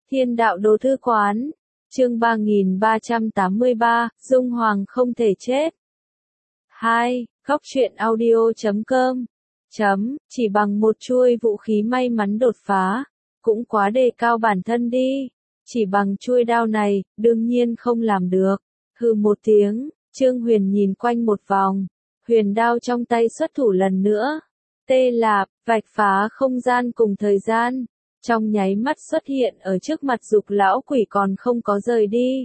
Thiên đạo đồ thư quán, chương 3383, Dung Hoàng không thể chết. 2. Góc truyện audio.com Chỉ bằng một chuôi vũ khí may mắn đột phá, cũng quá đề cao bản thân đi. Chỉ bằng chuôi đao này, đương nhiên không làm được. Hừ một tiếng, Trương Huyền nhìn quanh một vòng, huyền đao trong tay xuất thủ lần nữa. Tê lạp, vạch phá không gian cùng thời gian. Trong nháy mắt xuất hiện ở trước mặt Dục lão quỷ còn không có rời đi.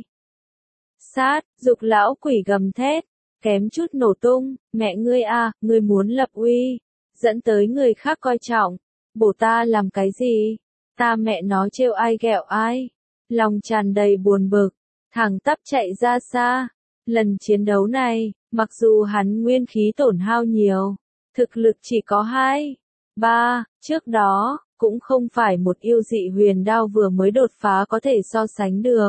Sát, Dục lão quỷ gầm thét, kém chút nổ tung, mẹ ngươi à, ngươi muốn lập uy, dẫn tới người khác coi trọng, bổ ta làm cái gì, ta mẹ nó trêu ai ghẹo ai, lòng tràn đầy buồn bực, thẳng tắp chạy ra xa. Lần chiến đấu này, mặc dù hắn nguyên khí tổn hao nhiều, thực lực chỉ có 2, 3, trước đó, cũng không phải một yêu dị huyền đao vừa mới đột phá có thể so sánh được.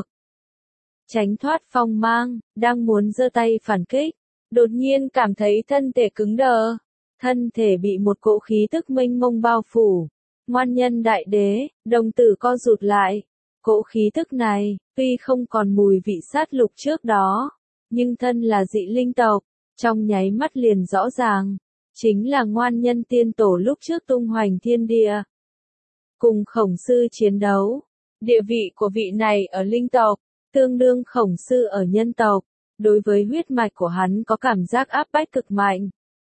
Tránh thoát phong mang, đang muốn giơ tay phản kích, đột nhiên cảm thấy thân thể cứng đờ, thân thể bị một cỗ khí tức mênh mông bao phủ. Ngoan nhân đại đế, đồng tử co rụt lại. Cỗ khí tức này, tuy không còn mùi vị sát lục trước đó, nhưng thân là dị linh tộc, trong nháy mắt liền rõ ràng, chính là ngoan nhân tiên tổ lúc trước tung hoành thiên địa. Cùng khổng sư chiến đấu, địa vị của vị này ở linh tộc, tương đương khổng sư ở nhân tộc, đối với huyết mạch của hắn có cảm giác áp bách cực mạnh.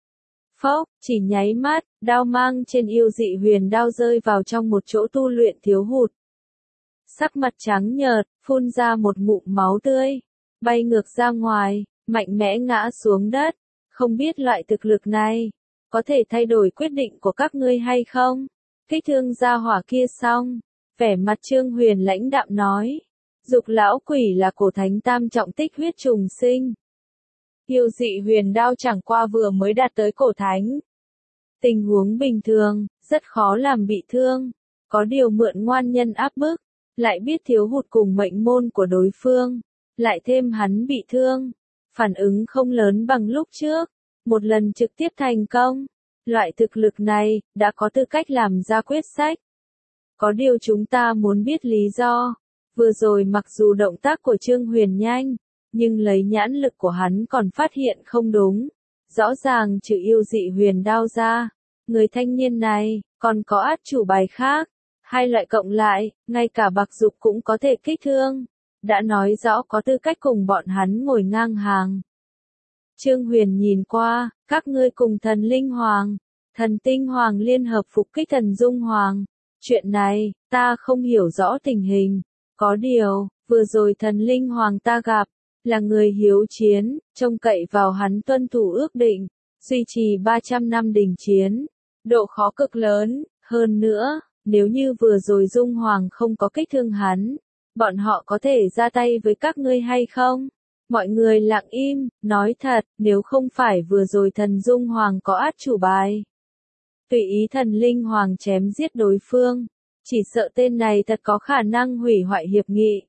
Phốc, chỉ nháy mắt, đao mang trên yêu dị huyền đao rơi vào trong một chỗ tu luyện thiếu hụt. Sắc mặt trắng nhợt, phun ra một ngụm máu tươi, bay ngược ra ngoài, mạnh mẽ ngã xuống đất, không biết loại thực lực này, có thể thay đổi quyết định của các ngươi hay không? Kích thương gia hỏa kia xong, vẻ mặt Trương Huyền lãnh đạm nói, Dục lão quỷ là cổ thánh tam trọng tích huyết trùng sinh. Yêu dị huyền đao chẳng qua vừa mới đạt tới cổ thánh. Tình huống bình thường, rất khó làm bị thương, có điều mượn ngoan nhân áp bức, lại biết thiếu hụt cùng mệnh môn của đối phương, lại thêm hắn bị thương, phản ứng không lớn bằng lúc trước, một lần trực tiếp thành công. Loại thực lực này, đã có tư cách làm ra quyết sách. Có điều chúng ta muốn biết lý do. Vừa rồi mặc dù động tác của Trương Huyền nhanh, nhưng lấy nhãn lực của hắn còn phát hiện không đúng. Rõ ràng trừ yêu dị huyền đao ra, người thanh niên này, còn có át chủ bài khác. Hai loại cộng lại, ngay cả bạc dục cũng có thể kích thương. Đã nói rõ có tư cách cùng bọn hắn ngồi ngang hàng. Trương Huyền nhìn qua, các ngươi cùng thần linh hoàng, thần tinh hoàng liên hợp phục kích thần dung hoàng. Chuyện này, ta không hiểu rõ tình hình. Có điều, vừa rồi thần linh hoàng ta gặp, là người hiếu chiến, trông cậy vào hắn tuân thủ ước định, duy trì 300 năm đình chiến. Độ khó cực lớn, hơn nữa, nếu như vừa rồi dung hoàng không có kích thương hắn, bọn họ có thể ra tay với các ngươi hay không? Mọi người lặng im, nói thật, nếu không phải vừa rồi thần dung hoàng có át chủ bài. Tùy ý thần linh hoàng chém giết đối phương, chỉ sợ tên này thật có khả năng hủy hoại hiệp nghị.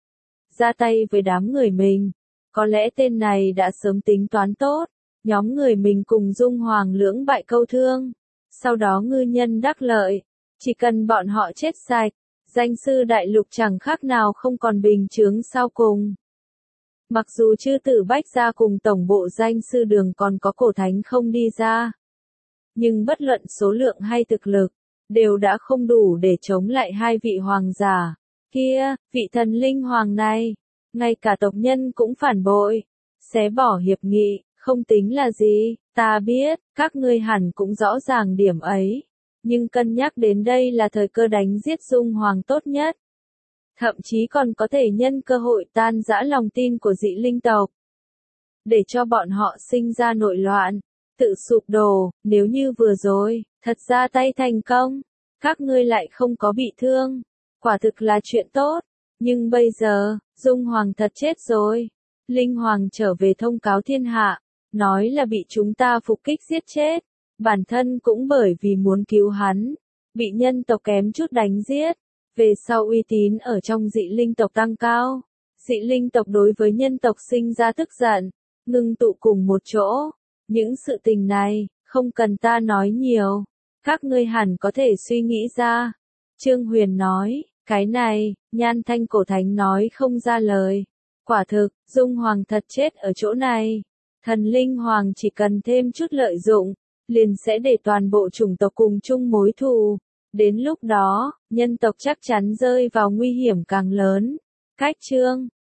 Ra tay với đám người mình, có lẽ tên này đã sớm tính toán tốt, nhóm người mình cùng dung hoàng lưỡng bại câu thương. Sau đó ngư nhân đắc lợi, chỉ cần bọn họ chết sạch, danh sư đại lục chẳng khác nào không còn bình chướng sau cùng. Mặc dù chư tử bách gia cùng tổng bộ danh sư đường còn có cổ thánh không đi ra, nhưng bất luận số lượng hay thực lực, đều đã không đủ để chống lại hai vị hoàng giả. Kia, vị thần linh hoàng này, ngay cả tộc nhân cũng phản bội, xé bỏ hiệp nghị, không tính là gì, ta biết, các ngươi hẳn cũng rõ ràng điểm ấy. Nhưng cân nhắc đến đây là thời cơ đánh giết dung hoàng tốt nhất. Thậm chí còn có thể nhân cơ hội tan rã lòng tin của dị linh tộc. Để cho bọn họ sinh ra nội loạn, tự sụp đổ, nếu như vừa rồi, thật ra tay thành công, các ngươi lại không có bị thương. Quả thực là chuyện tốt, nhưng bây giờ, dung hoàng thật chết rồi. Linh hoàng trở về thông cáo thiên hạ, nói là bị chúng ta phục kích giết chết. Bản thân cũng bởi vì muốn cứu hắn, bị nhân tộc kém chút đánh giết. Về sau uy tín ở trong dị linh tộc tăng cao, dị linh tộc đối với nhân tộc sinh ra tức giận, ngưng tụ cùng một chỗ. Những sự tình này, không cần ta nói nhiều, các ngươi hẳn có thể suy nghĩ ra. Trương Huyền nói, Cái này, Nhan Thanh cổ thánh nói không ra lời. Quả thực, Dung Hoàng thật chết ở chỗ này. Thần Linh Hoàng chỉ cần thêm chút lợi dụng, liền sẽ để toàn bộ chủng tộc cùng chung mối thù. Đến lúc đó, nhân tộc chắc chắn rơi vào nguy hiểm càng lớn. Cách chương